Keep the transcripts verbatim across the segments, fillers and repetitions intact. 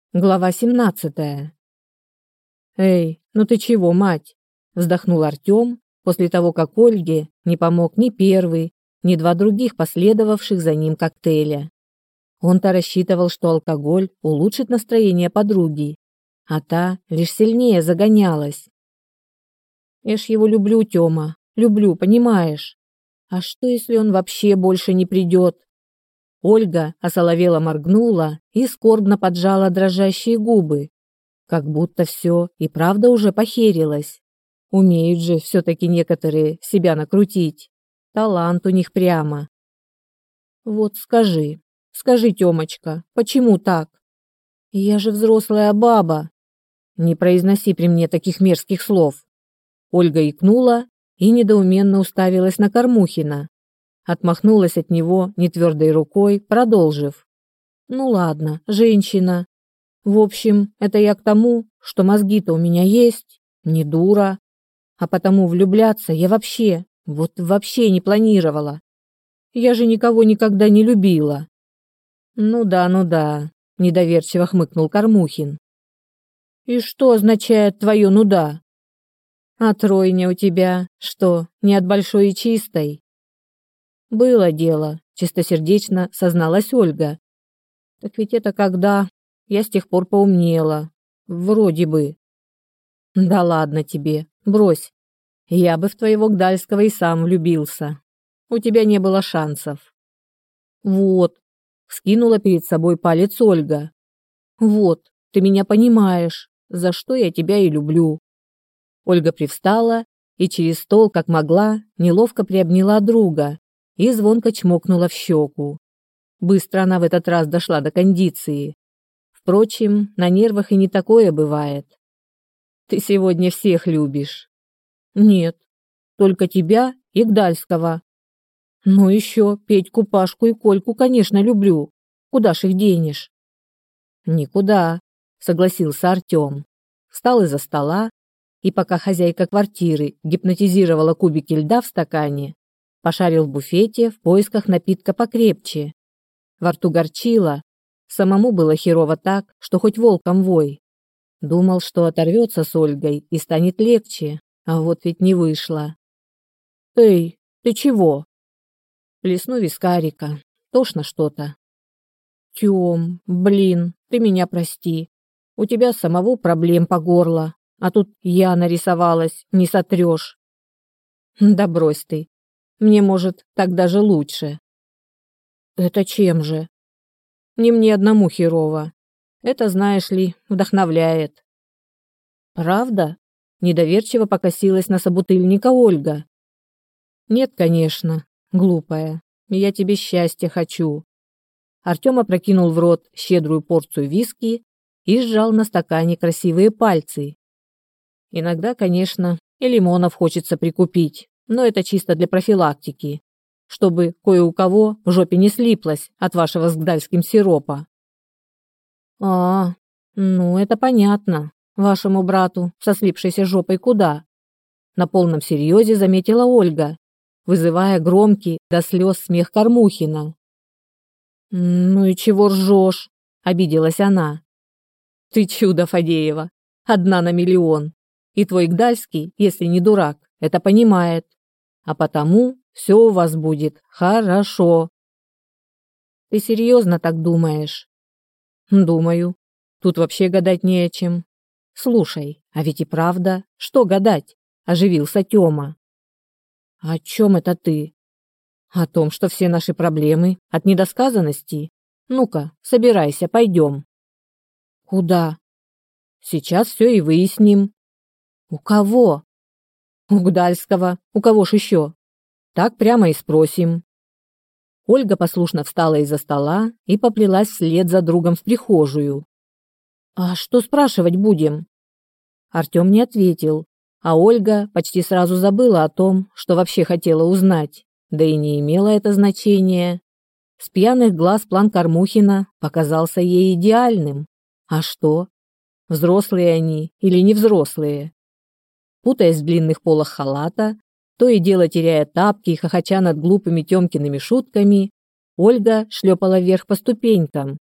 Глава семнадцатая. «Эй, ну ты чего, мать?» – вздохнул Артем после того, как Ольге не помог ни первый, ни два других последовавших за ним коктейля. Он-то рассчитывал, что алкоголь улучшит настроение подруги, а та лишь сильнее загонялась. «Я ж его люблю, Тёма, люблю, понимаешь? А что, если он вообще больше не придет?» Ольга осоловело моргнула и скорбно поджала дрожащие губы, как будто все и правда уже похерилось. Умеют же все-таки некоторые себя накрутить. Талант у них прямо. «Вот скажи, скажи, Тёмочка, почему так? Я же взрослая баба. Не произноси при мне таких мерзких слов». Ольга икнула и недоуменно уставилась на Кормухина. Отмахнулась от него нетвердой рукой, продолжив. «Ну ладно, женщина. В общем, это я к тому, что мозги-то у меня есть, не дура. А потому влюбляться я вообще, вот вообще не планировала. Я же никого никогда не любила». «Ну да, ну да», – недоверчиво хмыкнул Кормухин. «И что означает твое «ну да»?» «А тройня у тебя, что, не от большой и чистой?» «Было дело», – чистосердечно созналась Ольга. «Так ведь это когда? Я с тех пор поумнела. Вроде бы». «Да ладно тебе, брось. Я бы в твоего Гдальского и сам влюбился. У тебя не было шансов». «Вот», – вскинула перед собой палец Ольга. «Вот, ты меня понимаешь, за что я тебя и люблю». Ольга привстала и через стол, как могла, неловко приобняла друга и звонко чмокнула в щеку. Быстро она в этот раз дошла до кондиции. Впрочем, на нервах и не такое бывает. «Ты сегодня всех любишь». «Нет, только тебя и Гдальского. Ну еще Петьку, Пашку и Кольку, конечно, люблю. Куда ж их денешь?» «Никуда», — согласился Артем. Встал из-за стола, и пока хозяйка квартиры гипнотизировала кубики льда в стакане, пошарил в буфете в поисках напитка покрепче. Во рту горчило, самому было херово так, что хоть волком вой. Думал, что оторвется с Ольгой и станет легче, а вот ведь не вышло. «Эй, ты чего?» Плесну вискарика, тошно что-то. «Тём, блин, ты меня прости. У тебя самого проблем по горло, а тут я нарисовалась, не сотрешь». «Да брось ты. Мне, может, так даже лучше». «Это чем же?» «Не мне одному херово. Это, знаешь ли, вдохновляет». «Правда?» – недоверчиво покосилась на собутыльника Ольга. «Нет, конечно, глупая. Я тебе счастья хочу». Артем опрокинул в рот щедрую порцию виски и сжал на стакане красивые пальцы. «Иногда, конечно, и лимонов хочется прикупить, но это чисто для профилактики, чтобы кое у кого в жопе не слиплось от вашего с гдальским сиропа». «А, ну это понятно. Вашему брату со слипшейся жопой куда?» На полном серьезе заметила Ольга, вызывая громкий до слез смех Кормухина. «Ну и чего ржешь?» – обиделась она. «Ты чудо, Фадеева, одна на миллион. И твой Гдальский, если не дурак, это понимает. А потому все у вас будет хорошо». «Ты серьезно так думаешь?» «Думаю. Тут вообще гадать не о чем. Слушай, а ведь и правда, что гадать?» – оживился Тёма. «О чем это ты?» «О том, что все наши проблемы от недосказанности. Ну-ка, собирайся, пойдем». «Куда?» «Сейчас все и выясним». «У кого?» «У Гдальского. У кого ж еще?» «Так прямо и спросим». Ольга послушно встала из-за стола и поплелась вслед за другом в прихожую. «А что спрашивать будем?» Артем не ответил, а Ольга почти сразу забыла о том, что вообще хотела узнать, да и не имело это значения. С пьяных глаз план Кормухина показался ей идеальным. А что? Взрослые они или не взрослые? Путаясь в длинных полах халата, то и дело теряя тапки и хохоча над глупыми Тёмкиными шутками, Ольга шлепала вверх по ступенькам,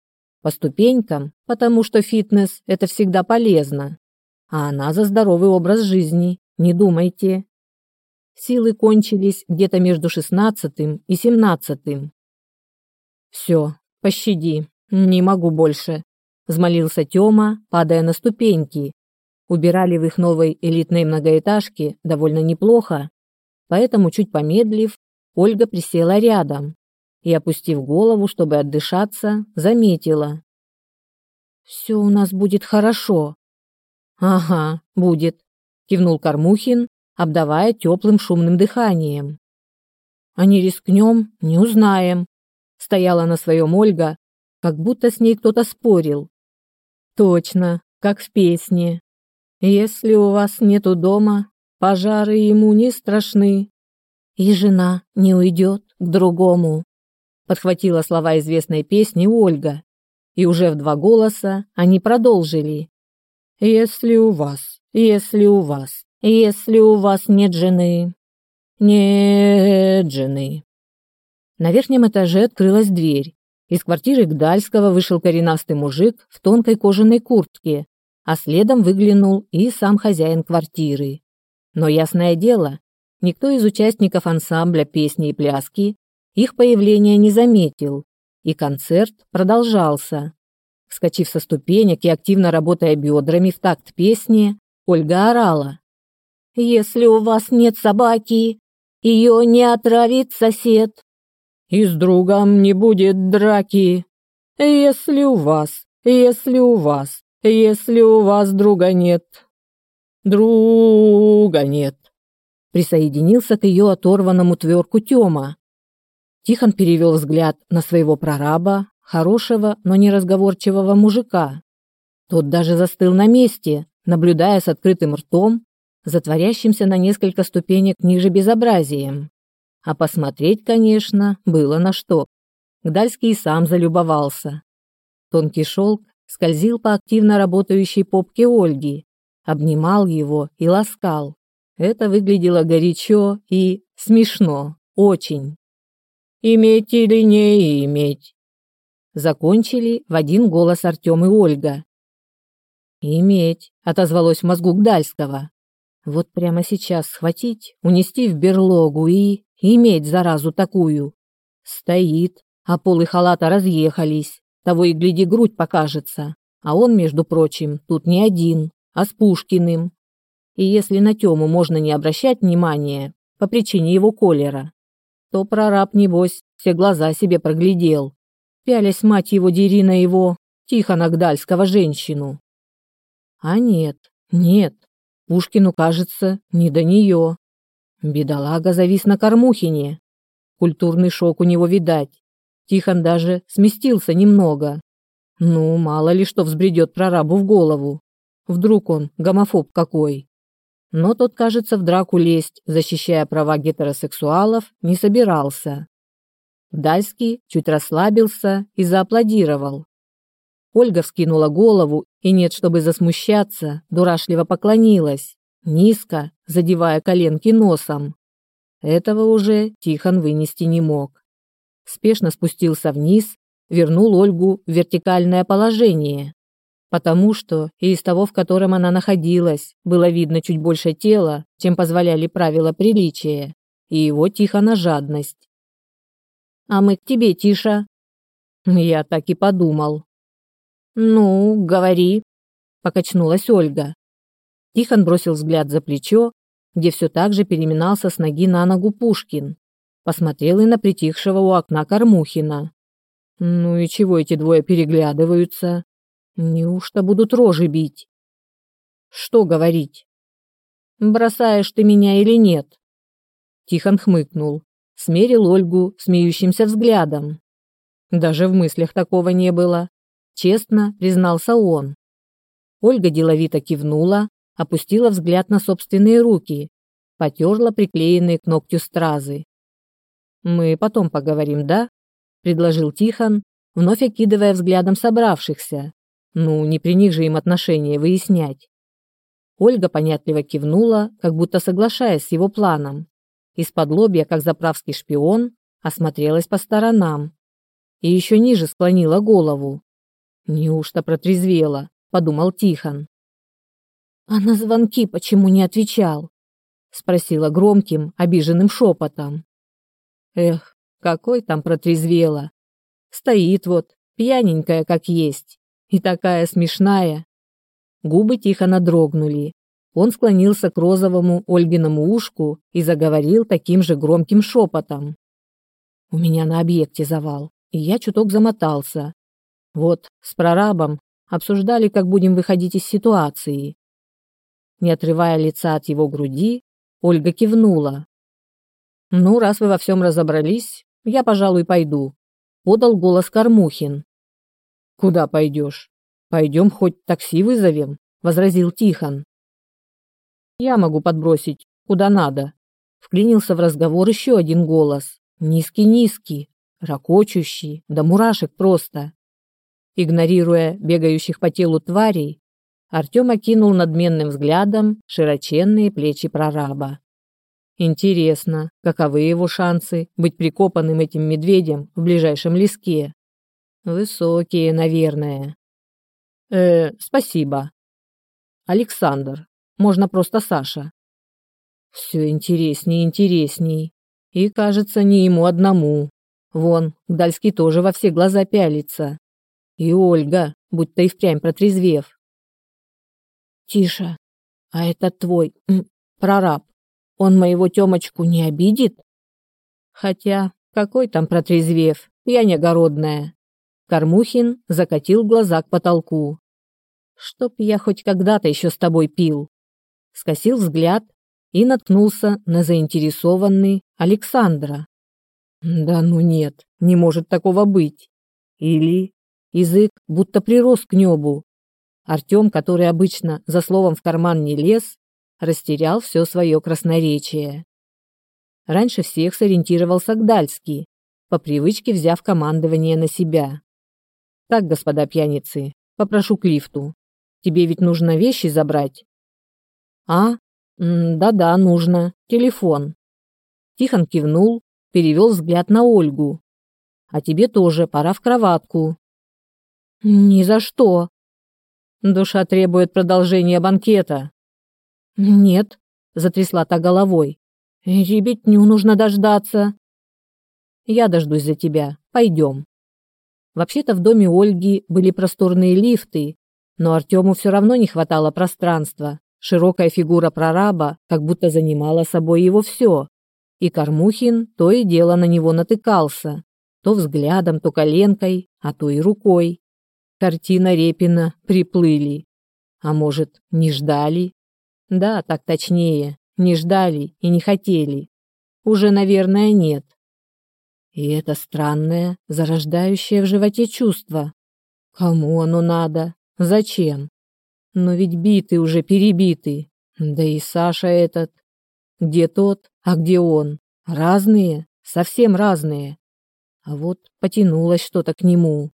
По ступенькам, потому что фитнес – это всегда полезно. А она за здоровый образ жизни, не думайте. Силы кончились где-то между шестнадцатым и семнадцатым. «Все, пощади, не могу больше», – взмолился Тёма, падая на ступеньки. Убирали в их новой элитной многоэтажке довольно неплохо, поэтому, чуть помедлив, Ольга присела рядом и, опустив голову, чтобы отдышаться, заметила. «Все у нас будет хорошо». «Ага, будет», – кивнул Кормухин, обдавая теплым шумным дыханием. «А не рискнем, не узнаем», – стояла на своем Ольга, как будто с ней кто-то спорил. «Точно, как в песне. Если у вас нету дома, пожары ему не страшны. И жена не уйдет к другому», – подхватила слова известной песни Ольга. И уже в два голоса они продолжили. «Если у вас, если у вас, если у вас нет жены, нет жены». На верхнем этаже открылась дверь. Из квартиры Гдальского вышел коренастый мужик в тонкой кожаной куртке, а следом выглянул и сам хозяин квартиры. Но, ясное дело, никто из участников ансамбля песни и пляски их появления не заметил, и концерт продолжался. Вскочив со ступенек и активно работая бедрами в такт песни, Ольга орала. «Если у вас нет собаки, ее не отравит сосед. И с другом не будет драки. Если у вас, если у вас, если у вас друга нет, друга нет». Присоединился к ее оторванному тверку Тёма. Тихон перевел взгляд на своего прораба, хорошего, но неразговорчивого мужика. Тот даже застыл на месте, наблюдая с открытым ртом, затворящимся на несколько ступенек ниже безобразием. А посмотреть, конечно, было на что. Гдальский и сам залюбовался. Тонкий шелк скользил по активно работающей попке Ольги, обнимал его и ласкал. Это выглядело горячо и смешно, очень. «Иметь или не иметь?» Закончили в один голос Артем и Ольга. «Иметь», — отозвалось в мозгу Гдальского. «Вот прямо сейчас схватить, унести в берлогу и иметь заразу такую. Стоит, а полы халата разъехались, того и гляди, грудь покажется. А он, между прочим, тут не один, а с Пушкиным. И если на Тему можно не обращать внимания по причине его колера, то прораб, небось, все глаза себе проглядел, пялясь, мать его, дери на его, Тихона Гдальского, женщину. А нет, нет, Пушкину, кажется, не до нее. Бедолага завис на Кормухине. Культурный шок у него видать. Тихон даже сместился немного. Ну, мало ли что взбредет прорабу в голову. Вдруг он гомофоб какой. Но тот, кажется, в драку лезть, защищая права гетеросексуалов, не собирался. Гдальский чуть расслабился и зааплодировал. Ольга вскинула голову и, нет, чтобы засмущаться, дурашливо поклонилась, низко, задевая коленки носом. Этого уже Тихон вынести не мог. Спешно спустился вниз, вернул Ольгу в вертикальное положение, потому что и из того, в котором она находилась, было видно чуть больше тела, чем позволяли правила приличия, и его Тихона жадность. «А мы к тебе, Тиша». Я так и подумал. «Ну, говори», — покачнулась Ольга. Тихон бросил взгляд за плечо, где все так же переминался с ноги на ногу Пушкин. Посмотрел и на притихшего у окна Кормухина. Ну и чего эти двое переглядываются? Неужто будут рожи бить? Что говорить? Бросаешь ты меня или нет? Тихон хмыкнул, смерил Ольгу смеющимся взглядом. Даже в мыслях такого не было. Честно признался он. Ольга деловито кивнула, опустила взгляд на собственные руки, потерла приклеенные к ногтю стразы. «Мы потом поговорим, да?» – предложил Тихон, вновь окидывая взглядом собравшихся. «Ну, не при них же им отношения выяснять». Ольга понятливо кивнула, как будто соглашаясь с его планом. Из-под лобья, как заправский шпион, осмотрелась по сторонам и еще ниже склонила голову. Неужто протрезвела, подумал Тихон. А на звонки почему не отвечал? Спросила громким, обиженным шепотом. Эх, какой там протрезвела. Стоит вот, пьяненькая как есть, и такая смешная. Губы Тихона дрогнули. Он склонился к розовому Ольгиному ушку и заговорил таким же громким шепотом. У меня на объекте завал, и я чуток замотался. Вот, с прорабом обсуждали, как будем выходить из ситуации. Не отрывая лица от его груди, Ольга кивнула. «Ну, раз вы во всем разобрались, я, пожалуй, пойду», — подал голос Кормухин. «Куда пойдешь? Пойдем хоть такси вызовем», — возразил Тихон. «Я могу подбросить, куда надо», — вклинился в разговор еще один голос, низкий-низкий, ракочущий, до мурашек просто. Игнорируя бегающих по телу тварей, Артем окинул надменным взглядом широченные плечи прораба. Интересно, каковы его шансы быть прикопанным этим медведем в ближайшем леске? Высокие, наверное. Э, спасибо. Александр. Можно просто Саша. Все интересней и интересней. И, кажется, не ему одному. Вон, Гдальский тоже во все глаза пялится. И Ольга, будто и впрямь протрезвев. Тише. А это твой м, прораб. Он моего Тёмочку не обидит? Хотя, какой там протрезвев, я не огородная. Кормухин закатил глаза к потолку. Чтоб я хоть когда-то еще с тобой пил. Скосил взгляд и наткнулся на заинтересованный Александра. Да ну нет, не может такого быть. Или язык будто прирос к небу. Артем, который обычно за словом в карман не лез, растерял все свое красноречие. Раньше всех сориентировался Гдальский, по привычке взяв командование на себя. «Так, господа пьяницы, попрошу к лифту. Тебе ведь нужно вещи забрать?» «А? Да-да, нужно. Телефон». Тихон кивнул, перевел взгляд на Ольгу. «А тебе тоже пора в кроватку». «Ни за что». «Душа требует продолжения банкета». «Нет», — затрясла та головой. «Ребятню нужно дождаться». «Я дождусь за тебя. Пойдем». Вообще-то в доме Ольги были просторные лифты, но Артему все равно не хватало пространства. Широкая фигура прораба как будто занимала собой его все, и Кормухин то и дело на него натыкался, то взглядом, то коленкой, а то и рукой. Картина Репина «Приплыли». А может, не ждали? Да, так точнее, не ждали и не хотели. Уже, наверное, нет. И это странное, зарождающее в животе чувство. Кому оно надо? Зачем? Но ведь биты уже перебиты. Да и Саша этот. Где тот, а где он? Разные, совсем разные. А вот потянулось что-то к нему.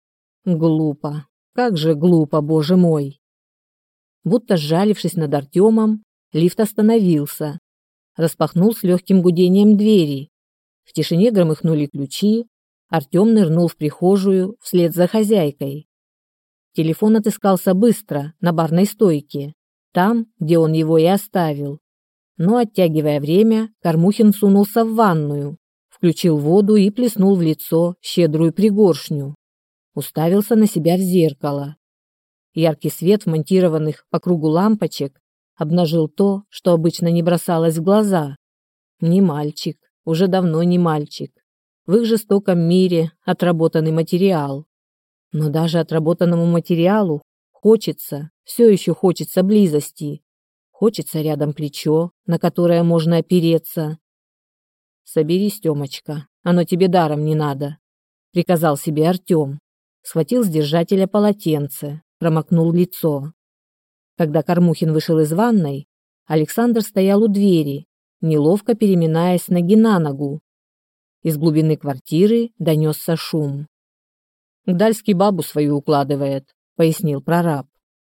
Глупо. Как же глупо, боже мой. Будто сжалившись над Артемом, лифт остановился. Распахнул с легким гудением двери. В тишине громыхнули ключи. Артем нырнул в прихожую вслед за хозяйкой. Телефон отыскался быстро, на барной стойке, там, где он его и оставил. Но, оттягивая время, Кормухин сунулся в ванную, включил воду и плеснул в лицо щедрую пригоршню. Уставился на себя в зеркало. Яркий свет вмонтированных по кругу лампочек обнажил то, что обычно не бросалось в глаза. Не мальчик, уже давно не мальчик. В их жестоком мире отработанный материал. Но даже отработанному материалу хочется, все еще хочется близости. Хочется рядом плечо, на которое можно опереться. «Соберись, Тёмочка, оно тебе даром не надо», — приказал себе Артем. Схватил с держателя полотенце, промокнул лицо. Когда Кормухин вышел из ванной, Александр стоял у двери, неловко переминаясь с ноги на ногу. Из глубины квартиры донесся шум. «Гдальский бабу свою укладывает», — пояснил прораб.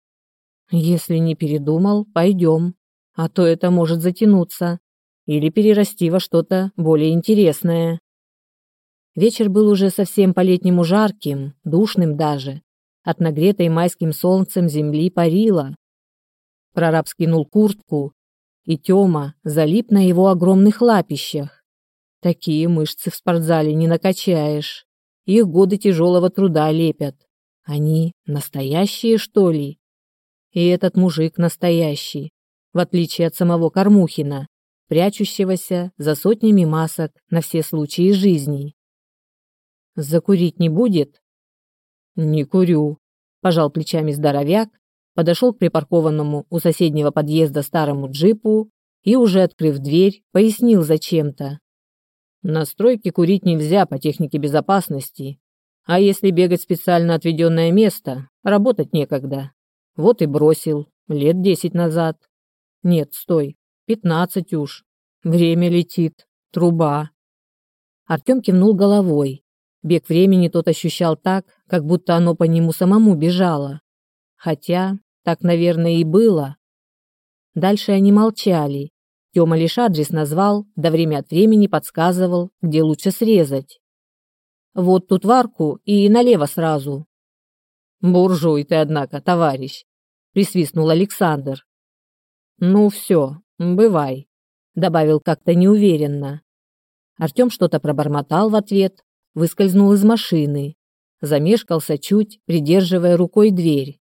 «Если не передумал, пойдем, а то это может затянуться или перерасти во что-то более интересное». Вечер был уже совсем по-летнему жарким, душным даже. от нагретой майским солнцем земли парила. Прораб скинул куртку, и Тёма залип на его огромных лапищах. Такие мышцы в спортзале не накачаешь. Их годы тяжелого труда лепят. Они настоящие, что ли? И этот мужик настоящий, в отличие от самого Кормухина, прячущегося за сотнями масок на все случаи жизни. «Закурить не будет?» «Не курю», – пожал плечами здоровяк, подошел к припаркованному у соседнего подъезда старому джипу и, уже открыв дверь, пояснил зачем-то. «На стройке курить нельзя по технике безопасности, а если бегать в специально отведенное место, работать некогда. Вот и бросил, лет десять назад. Нет, стой, пятнадцать уж. Время летит, труба». Артем кивнул головой. Бег времени тот ощущал так, как будто оно по нему самому бежало. Хотя, так, наверное, и было. Дальше они молчали. Тёма лишь адрес назвал, да время от времени подсказывал, где лучше срезать. «Вот тут в арку и налево сразу». «Буржуй ты, однако, товарищ», — присвистнул Александр. «Ну все, бывай», — добавил как-то неуверенно. Артем что-то пробормотал в ответ, выскользнул из машины, замешкался чуть, придерживая рукой дверь.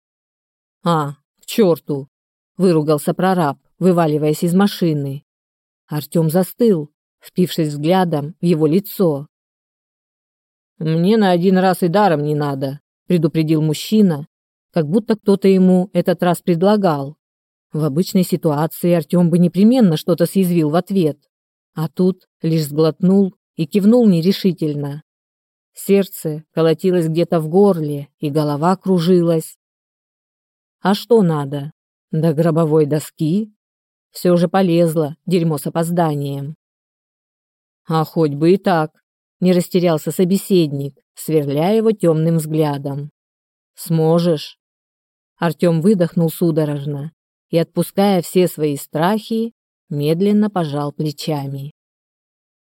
«А, к черту!» – выругался прораб, вываливаясь из машины. Артем застыл, впившись взглядом в его лицо. «Мне на один раз и даром не надо», – предупредил мужчина, как будто кто-то ему этот раз предлагал. В обычной ситуации Артем бы непременно что-то съязвил в ответ, а тут лишь сглотнул и кивнул нерешительно. Сердце колотилось где-то в горле, и голова кружилась. А что надо? До гробовой доски? Все же полезло, дерьмо с опозданием. А хоть бы и так, не растерялся собеседник, сверляя его темным взглядом. Сможешь? Артем выдохнул судорожно и, отпуская все свои страхи, медленно пожал плечами.